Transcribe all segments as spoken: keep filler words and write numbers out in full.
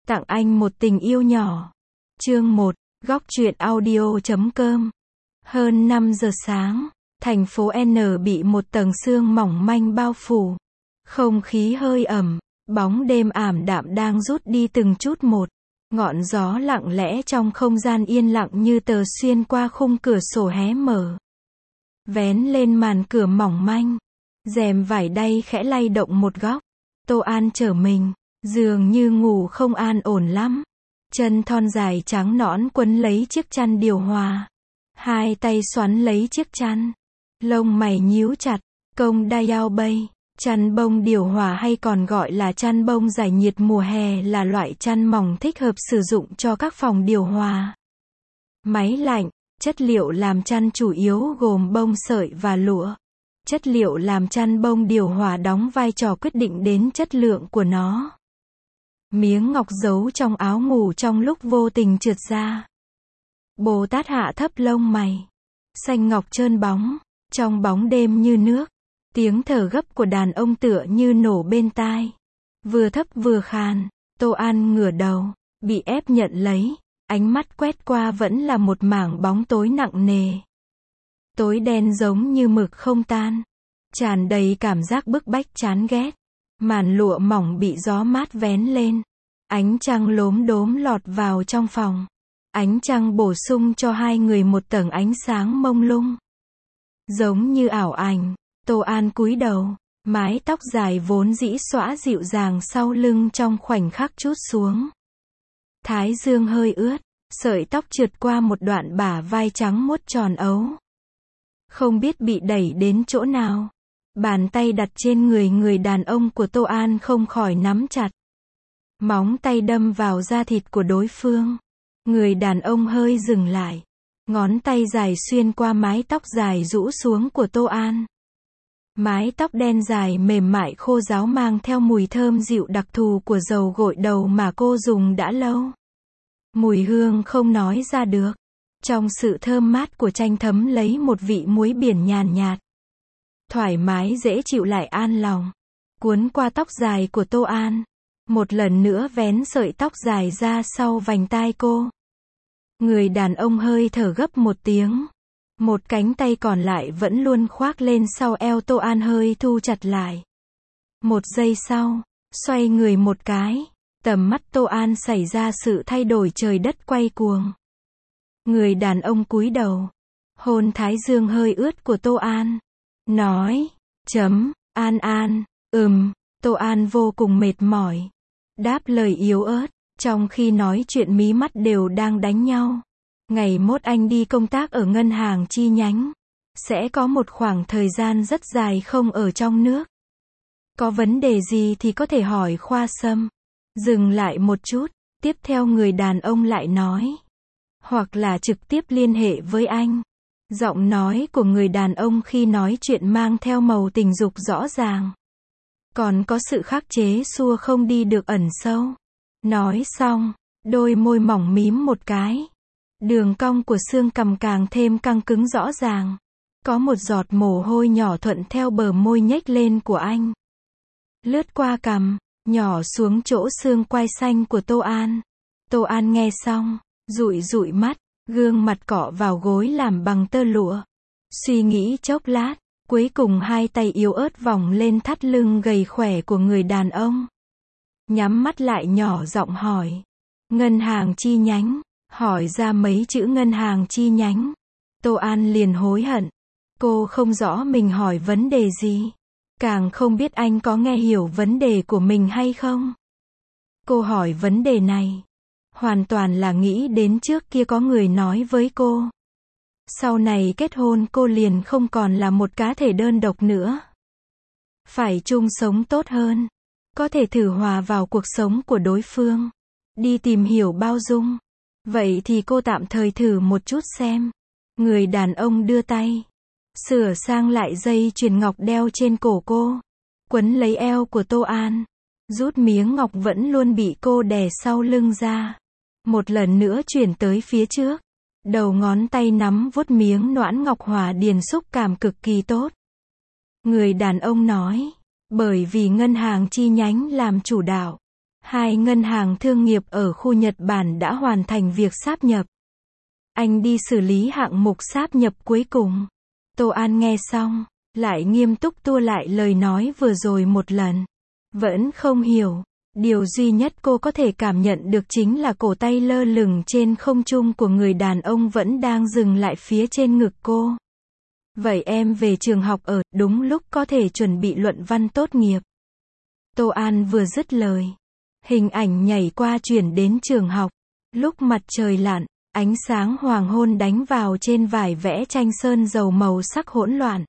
Tặng anh một tình yêu nhỏ. Chương một, góc truyện audio chấm com. Hơn năm giờ sáng, thành phố N bị một tầng sương mỏng manh bao phủ. Không khí hơi ẩm, bóng đêm ảm đạm đang rút đi từng chút một. Ngọn gió lặng lẽ trong không gian yên lặng như tờ xuyên qua khung cửa sổ hé mở. Vén lên màn cửa mỏng manh. Rèm vải đay khẽ lay động một góc. Tô An trở mình, dường như ngủ không an ổn lắm. Chân thon dài trắng nõn quấn lấy chiếc chăn điều hòa. Hai tay xoắn lấy chiếc chăn. Lông mày nhíu chặt, công đai ao bay. Chăn bông điều hòa hay còn gọi là chăn bông giải nhiệt mùa hè là loại chăn mỏng thích hợp sử dụng cho các phòng điều hòa. Máy lạnh, chất liệu làm chăn chủ yếu gồm bông sợi và lụa. Chất liệu làm chăn bông điều hòa đóng vai trò quyết định đến chất lượng của nó. Miếng ngọc giấu trong áo ngủ trong lúc vô tình trượt ra. Bồ Tát hạ thấp lông mày. Xanh ngọc trơn bóng, trong bóng đêm như nước. Tiếng thở gấp của đàn ông tựa như nổ bên tai. Vừa thấp vừa khàn, Tô An ngửa đầu, bị ép nhận lấy, ánh mắt quét qua vẫn là một mảng bóng tối nặng nề. Tối đen giống như mực không tan, tràn đầy cảm giác bức bách chán ghét. Màn lụa mỏng bị gió mát vén lên, ánh trăng lốm đốm lọt vào trong phòng. Ánh trăng bổ sung cho hai người một tầng ánh sáng mông lung. Giống như ảo ảnh, Tô An cúi đầu, mái tóc dài vốn dĩ xõa dịu dàng sau lưng trong khoảnh khắc trút xuống. Thái dương hơi ướt, sợi tóc trượt qua một đoạn bả vai trắng muốt tròn ấu. Không biết bị đẩy đến chỗ nào, bàn tay đặt trên người người đàn ông của Tô An không khỏi nắm chặt. Móng tay đâm vào da thịt của đối phương. Người đàn ông hơi dừng lại. Ngón tay dài xuyên qua mái tóc dài rũ xuống của Tô An. Mái tóc đen dài mềm mại khô ráo mang theo mùi thơm dịu đặc thù của dầu gội đầu mà cô dùng đã lâu. Mùi hương không nói ra được. Trong sự thơm mát của chanh thấm lấy một vị muối biển nhàn nhạt. Thoải mái dễ chịu lại an lòng. Cuốn qua tóc dài của Tô An. Một lần nữa vén sợi tóc dài ra sau vành tai cô. Người đàn ông hơi thở gấp một tiếng. Một cánh tay còn lại vẫn luôn khoác lên sau eo Tô An hơi thu chặt lại. Một giây sau, xoay người một cái, tầm mắt Tô An xảy ra sự thay đổi trời đất quay cuồng. Người đàn ông cúi đầu, hôn thái dương hơi ướt của Tô An. Nói, chấm, An An, ừm, Tô An vô cùng mệt mỏi. Đáp lời yếu ớt, trong khi nói chuyện mí mắt đều đang đánh nhau. Ngày mốt anh đi công tác ở ngân hàng chi nhánh. Sẽ có một khoảng thời gian rất dài không ở trong nước. Có vấn đề gì thì có thể hỏi Khoa Sâm. Dừng lại một chút, tiếp theo người đàn ông lại nói. Hoặc là trực tiếp liên hệ với anh. Giọng nói của người đàn ông khi nói chuyện mang theo màu tình dục rõ ràng. Còn có sự khắc chế xua không đi được ẩn sâu. Nói xong, đôi môi mỏng mím một cái. Đường cong của xương cằm càng thêm căng cứng rõ ràng. Có một giọt mồ hôi nhỏ thuận theo bờ môi nhếch lên của anh. Lướt qua cằm, nhỏ xuống chỗ xương quai xanh của Tô An. Tô An nghe xong, dụi dụi mắt, gương mặt cọ vào gối làm bằng tơ lụa. Suy nghĩ chốc lát, cuối cùng hai tay yếu ớt vòng lên thắt lưng gầy khỏe của người đàn ông. Nhắm mắt lại nhỏ giọng hỏi. Ngân hàng chi nhánh. Hỏi ra mấy chữ ngân hàng chi nhánh. Tô An liền hối hận. Cô không rõ mình hỏi vấn đề gì. Càng không biết anh có nghe hiểu vấn đề của mình hay không. Cô hỏi vấn đề này. Hoàn toàn là nghĩ đến trước kia có người nói với cô. Sau này kết hôn cô liền không còn là một cá thể đơn độc nữa. Phải chung sống tốt hơn. Có thể thử hòa vào cuộc sống của đối phương. Đi tìm hiểu bao dung. Vậy thì cô tạm thời thử một chút xem. Người đàn ông đưa tay. Sửa sang lại dây chuyền ngọc đeo trên cổ cô. Quấn lấy eo của Tô An. Rút miếng ngọc vẫn luôn bị cô đè sau lưng ra. Một lần nữa chuyển tới phía trước. Đầu ngón tay nắm vuốt miếng noãn ngọc hòa điền xúc cảm cực kỳ tốt. Người đàn ông nói. Bởi vì ngân hàng chi nhánh làm chủ đạo. Hai ngân hàng thương nghiệp ở khu Nhật Bản đã hoàn thành việc sáp nhập. Anh đi xử lý hạng mục sáp nhập cuối cùng. Tô An nghe xong, lại nghiêm túc tua lại lời nói vừa rồi một lần. Vẫn không hiểu. Điều duy nhất cô có thể cảm nhận được chính là cổ tay lơ lửng trên không trung của người đàn ông vẫn đang dừng lại phía trên ngực cô. Vậy em về trường học ở, đúng lúc có thể chuẩn bị luận văn tốt nghiệp. Tô An vừa dứt lời. Hình ảnh nhảy qua chuyển đến trường học. Lúc mặt trời lặn, ánh sáng hoàng hôn đánh vào trên vải vẽ tranh sơn dầu màu sắc hỗn loạn.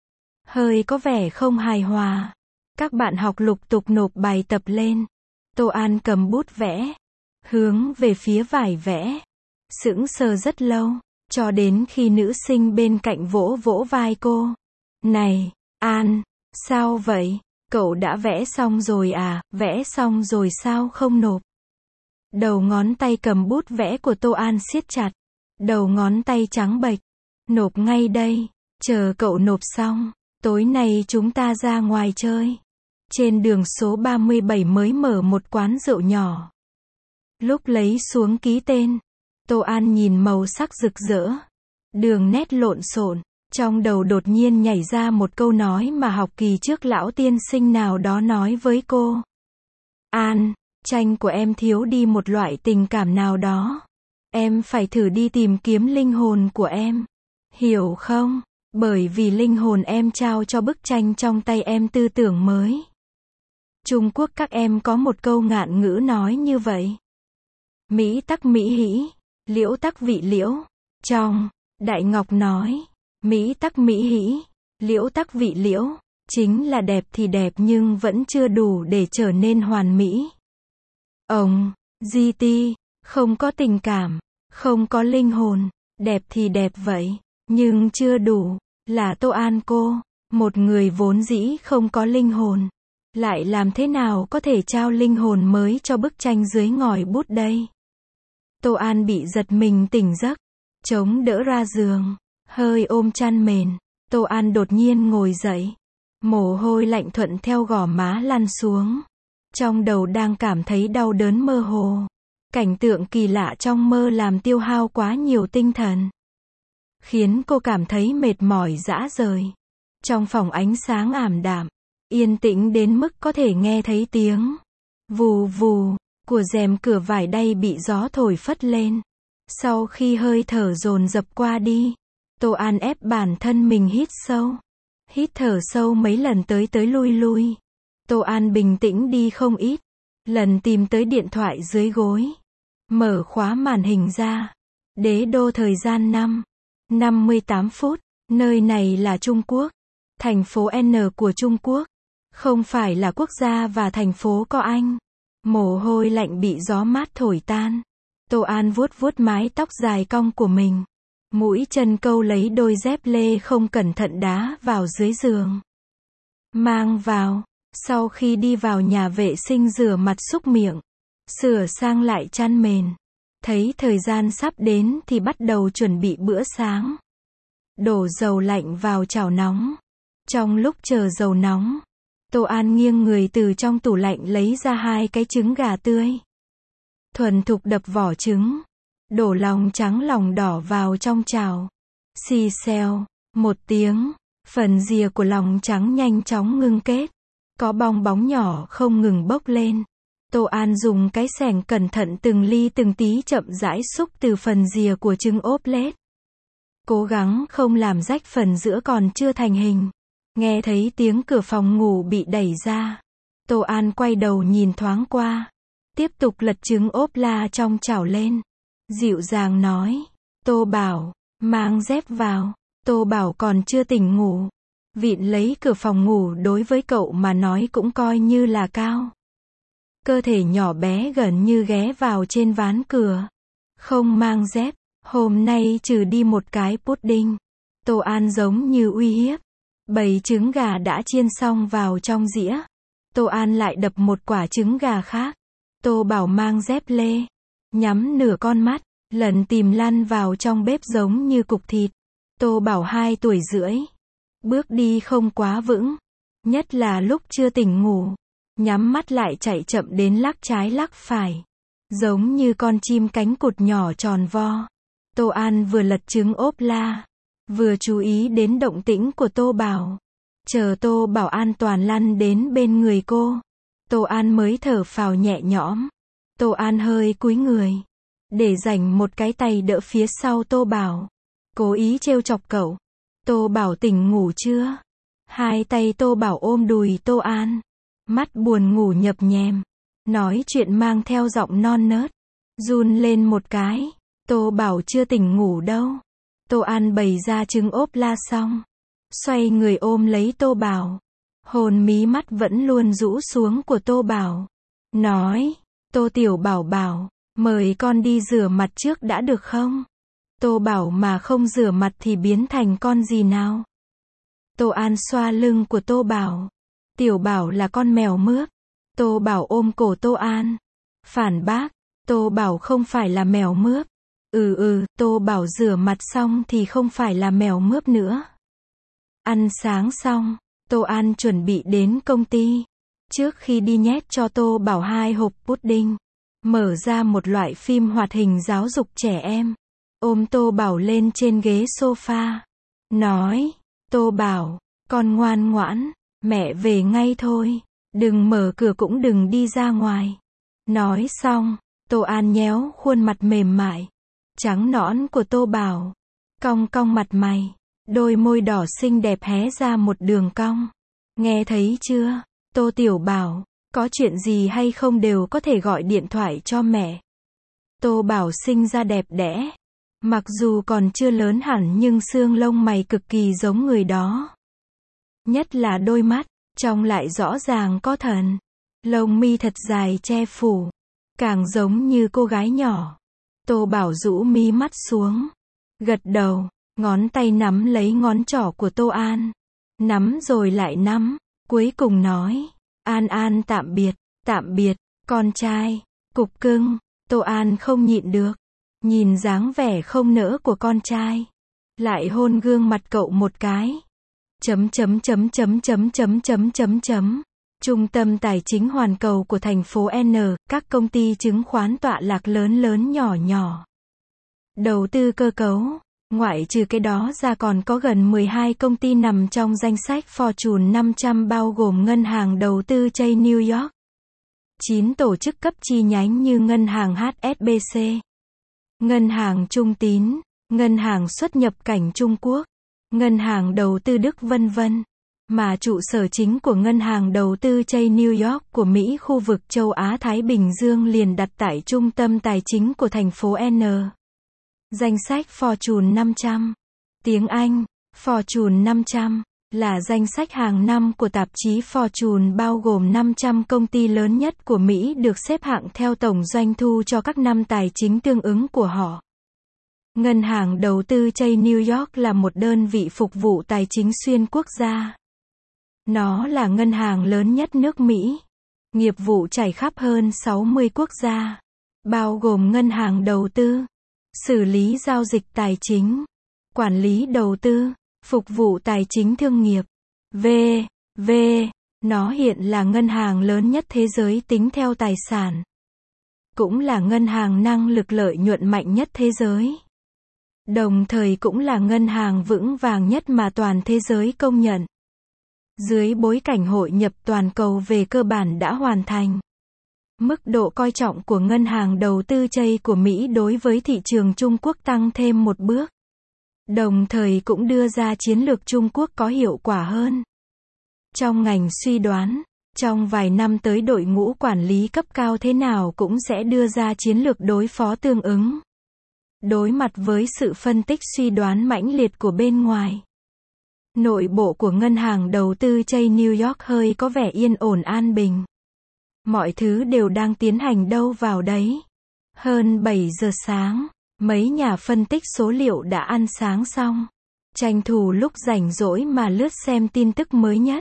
Hơi có vẻ không hài hòa. Các bạn học lục tục nộp bài tập lên. Tô An cầm bút vẽ, hướng về phía vải vẽ. Sững sờ rất lâu, cho đến khi nữ sinh bên cạnh vỗ vỗ vai cô. Này, An, sao vậy? Cậu đã vẽ xong rồi à? Vẽ xong rồi sao không nộp? Đầu ngón tay cầm bút vẽ của Tô An siết chặt. Đầu ngón tay trắng bệch. Nộp ngay đây, chờ cậu nộp xong, tối nay chúng ta ra ngoài chơi. Trên đường số ba mươi bảy mới mở một quán rượu nhỏ. Lúc lấy xuống ký tên, Tô An nhìn màu sắc rực rỡ, đường nét lộn xộn, trong đầu đột nhiên nhảy ra một câu nói mà học kỳ trước lão tiên sinh nào đó nói với cô. An, tranh của em thiếu đi một loại tình cảm nào đó. Em phải thử đi tìm kiếm linh hồn của em. Hiểu không? Bởi vì linh hồn em trao cho bức tranh trong tay em tư tưởng mới. Trung Quốc các em có một câu ngạn ngữ nói như vậy. Mỹ tắc Mỹ hĩ, liễu tắc vị liễu. Trong, Đại Ngọc nói, Mỹ tắc Mỹ hĩ, liễu tắc vị liễu, chính là đẹp thì đẹp nhưng vẫn chưa đủ để trở nên hoàn mỹ. Ông, giê tê, không có tình cảm, không có linh hồn, đẹp thì đẹp vậy, nhưng chưa đủ, là Tô An cô, một người vốn dĩ không có linh hồn. Lại làm thế nào có thể trao linh hồn mới cho bức tranh dưới ngòi bút đây? Tô An bị giật mình tỉnh giấc, chống đỡ ra giường, hơi ôm chăn mền. Tô An đột nhiên ngồi dậy, mồ hôi lạnh thuận theo gò má lăn xuống. Trong đầu đang cảm thấy đau đớn mơ hồ. Cảnh tượng kỳ lạ trong mơ làm tiêu hao quá nhiều tinh thần, khiến cô cảm thấy mệt mỏi rã rời. Trong phòng ánh sáng ảm đạm, yên tĩnh đến mức có thể nghe thấy tiếng vù vù của rèm cửa vải đay bị gió thổi phất lên. Sau khi hơi thở dồn dập qua đi, Tô An ép bản thân mình hít sâu. Hít thở sâu mấy lần tới tới lui lui. Tô An bình tĩnh đi không ít. Lần tìm tới điện thoại dưới gối. Mở khóa màn hình ra. Đế đô thời gian năm năm mươi tám phút. Nơi này là Trung Quốc. Thành phố N của Trung Quốc. Không phải là quốc gia và thành phố có Anh. Mồ hôi lạnh bị gió mát thổi tan. Tô An vuốt vuốt mái tóc dài cong của mình. Mũi chân câu lấy đôi dép lê không cẩn thận đá vào dưới giường. Mang vào. Sau khi đi vào nhà vệ sinh rửa mặt súc miệng. Sửa sang lại chăn mền. Thấy thời gian sắp đến thì bắt đầu chuẩn bị bữa sáng. Đổ dầu lạnh vào chảo nóng. Trong lúc chờ dầu nóng, Tô An nghiêng người từ trong tủ lạnh lấy ra hai cái trứng gà tươi. Thuần thục đập vỏ trứng. Đổ lòng trắng lòng đỏ vào trong chảo. Xì xèo, một tiếng, phần rìa của lòng trắng nhanh chóng ngưng kết. Có bong bóng nhỏ không ngừng bốc lên. Tô An dùng cái xẻng cẩn thận từng ly từng tí chậm rãi xúc từ phần rìa của trứng ốp lết. Cố gắng không làm rách phần giữa còn chưa thành hình. Nghe thấy tiếng cửa phòng ngủ bị đẩy ra. Tô An quay đầu nhìn thoáng qua. Tiếp tục lật trứng ốp la trong chảo lên. Dịu dàng nói. Tô Bảo, mang dép vào. Tô Bảo còn chưa tỉnh ngủ. Vịn lấy cửa phòng ngủ đối với cậu mà nói cũng coi như là cao. Cơ thể nhỏ bé gần như ghé vào trên ván cửa. Không mang dép. Hôm nay trừ đi một cái pudding. Tô An giống như uy hiếp. Bầy trứng gà đã chiên xong vào trong dĩa. Tô An lại đập một quả trứng gà khác. Tô Bảo mang dép lê. Nhắm nửa con mắt. Lần tìm lăn vào trong bếp giống như cục thịt. Tô Bảo hai tuổi rưỡi. Bước đi không quá vững. Nhất là lúc chưa tỉnh ngủ. nhắm mắt lại chạy chậm đến lắc trái lắc phải. Giống như con chim cánh cụt nhỏ tròn vo. Tô An vừa lật trứng ốp la, vừa chú ý đến động tĩnh của Tô Bảo. Chờ Tô Bảo an toàn lăn đến bên người cô, Tô An mới thở phào nhẹ nhõm. Tô An hơi cúi người, để dành một cái tay đỡ phía sau Tô Bảo. Cố ý trêu chọc cậu. Tô Bảo tỉnh ngủ chưa? Hai tay Tô Bảo ôm đùi Tô An. Mắt buồn ngủ nhập nhèm. Nói chuyện mang theo giọng non nớt. Run lên một cái. Tô Bảo chưa tỉnh ngủ đâu. Tô An bày ra trứng ốp la xong. Xoay người ôm lấy Tô Bảo. Hồn mí mắt vẫn luôn rũ xuống của Tô Bảo. Nói, Tô Tiểu Bảo Bảo, mời con đi rửa mặt trước đã được không? Tô Bảo mà không rửa mặt thì biến thành con gì nào? Tô An xoa lưng của Tô Bảo. Tiểu Bảo là con mèo mướp. Tô Bảo ôm cổ Tô An. Phản bác, Tô Bảo không phải là mèo mướp. Ừ ừ, Tô Bảo rửa mặt xong thì không phải là mèo mướp nữa. Ăn sáng xong, Tô An chuẩn bị đến công ty. Trước khi đi nhét cho Tô Bảo hai hộp pudding. Mở ra một loại phim hoạt hình giáo dục trẻ em. Ôm Tô Bảo lên trên ghế sofa. Nói, Tô Bảo, con ngoan ngoãn, mẹ về ngay thôi. Đừng mở cửa cũng đừng đi ra ngoài. Nói xong, Tô An nhéo khuôn mặt mềm mại, trắng nõn của Tô Bảo. Cong cong mặt mày. Đôi môi đỏ xinh đẹp hé ra một đường cong. Nghe thấy chưa, Tô Tiểu Bảo, có chuyện gì hay không đều có thể gọi điện thoại cho mẹ. Tô Bảo sinh ra đẹp đẽ. Mặc dù còn chưa lớn hẳn nhưng xương lông mày cực kỳ giống người đó. Nhất là đôi mắt, trông lại rõ ràng có thần. Lông mi thật dài che phủ. Càng giống như cô gái nhỏ. Tô Bảo rũ mí mắt xuống. Gật đầu, ngón tay nắm lấy ngón trỏ của Tô An. Nắm rồi lại nắm, cuối cùng nói. An An tạm biệt, tạm biệt, con trai, cục cưng. Tô An không nhịn được. Nhìn dáng vẻ không nỡ của con trai. Lại hôn gương mặt cậu một cái. Chấm chấm chấm chấm chấm chấm chấm chấm chấm. Trung tâm tài chính hoàn cầu của thành phố N, các công ty chứng khoán tọa lạc lớn lớn nhỏ nhỏ. Đầu tư cơ cấu, ngoại trừ cái đó ra còn có gần mười hai công ty nằm trong danh sách Fortune năm trăm bao gồm ngân hàng đầu tư Chase New York. chín tổ chức cấp chi nhánh như ngân hàng H S B C, ngân hàng Trung Tín, ngân hàng xuất nhập cảnh Trung Quốc, ngân hàng đầu tư Đức vân vân. Mà trụ sở chính của ngân hàng đầu tư Chase New York của Mỹ khu vực châu Á-Thái Bình Dương liền đặt tại trung tâm tài chính của thành phố N. Danh sách Fortune năm trăm. Tiếng Anh, Fortune năm trăm, là danh sách hàng năm của tạp chí Fortune bao gồm năm trăm công ty lớn nhất của Mỹ được xếp hạng theo tổng doanh thu cho các năm tài chính tương ứng của họ. Ngân hàng đầu tư Chase New York là một đơn vị phục vụ tài chính xuyên quốc gia. Nó là ngân hàng lớn nhất nước Mỹ. Nghiệp vụ trải khắp hơn sáu mươi quốc gia, bao gồm ngân hàng đầu tư, xử lý giao dịch tài chính, quản lý đầu tư, phục vụ tài chính thương nghiệp, vân vân. Nó hiện là ngân hàng lớn nhất thế giới tính theo tài sản. Cũng là ngân hàng năng lực lợi nhuận mạnh nhất thế giới. Đồng thời cũng là ngân hàng vững vàng nhất mà toàn thế giới công nhận. Dưới bối cảnh hội nhập toàn cầu về cơ bản đã hoàn thành. Mức độ coi trọng của ngân hàng đầu tư Chase của Mỹ đối với thị trường Trung Quốc tăng thêm một bước. Đồng thời cũng đưa ra chiến lược Trung Quốc có hiệu quả hơn. Trong ngành suy đoán, trong vài năm tới đội ngũ quản lý cấp cao thế nào cũng sẽ đưa ra chiến lược đối phó tương ứng. Đối mặt với sự phân tích suy đoán mãnh liệt của bên ngoài. Nội bộ của ngân hàng đầu tư Chase New York hơi có vẻ yên ổn an bình. Mọi thứ đều đang tiến hành đâu vào đấy. Hơn bảy giờ sáng, mấy nhà phân tích số liệu đã ăn sáng xong. Tranh thủ lúc rảnh rỗi mà lướt xem tin tức mới nhất.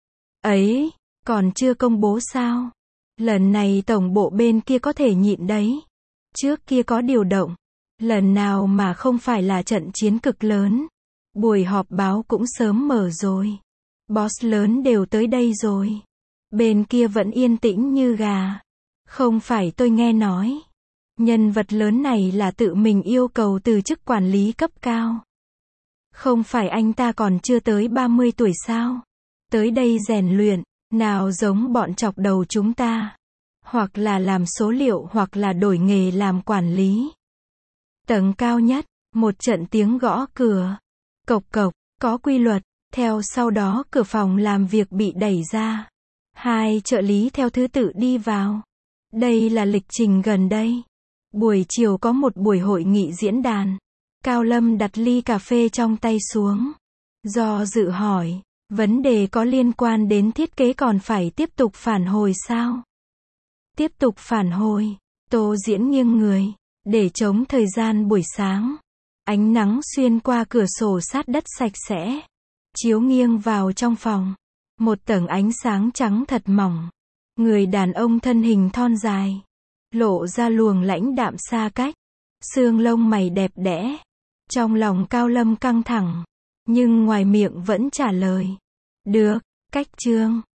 Ấy, còn chưa công bố sao? Lần này tổng bộ bên kia có thể nhịn đấy. Trước kia có điều động. Lần nào mà không phải là trận chiến cực lớn. Buổi họp báo cũng sớm mở rồi. Boss lớn đều tới đây rồi. Bên kia vẫn yên tĩnh như gà. Không phải tôi nghe nói. Nhân vật lớn này là tự mình yêu cầu từ chức quản lý cấp cao. Không phải anh ta còn chưa tới ba mươi tuổi sao? Tới đây rèn luyện, nào giống bọn chọc đầu chúng ta. Hoặc là làm số liệu hoặc là đổi nghề làm quản lý. Tầng cao nhất, một trận tiếng gõ cửa. Cộc cộc, có quy luật, theo sau đó cửa phòng làm việc bị đẩy ra. Hai trợ lý theo thứ tự đi vào. Đây là lịch trình gần đây. Buổi chiều có một buổi hội nghị diễn đàn. Cao Lâm đặt ly cà phê trong tay xuống. Do dự hỏi, vấn đề có liên quan đến thiết kế còn phải tiếp tục phản hồi sao? Tiếp tục phản hồi. Tô Diễn nghiêng người, để chống thời gian buổi sáng. Ánh nắng xuyên qua cửa sổ sát đất sạch sẽ, chiếu nghiêng vào trong phòng. Một tầng ánh sáng trắng thật mỏng. Người đàn ông thân hình thon dài, lộ ra luồng lãnh đạm xa cách. Xương lông mày đẹp đẽ. Trong lòng Cao Lâm căng thẳng, nhưng ngoài miệng vẫn trả lời. Được, cách chương.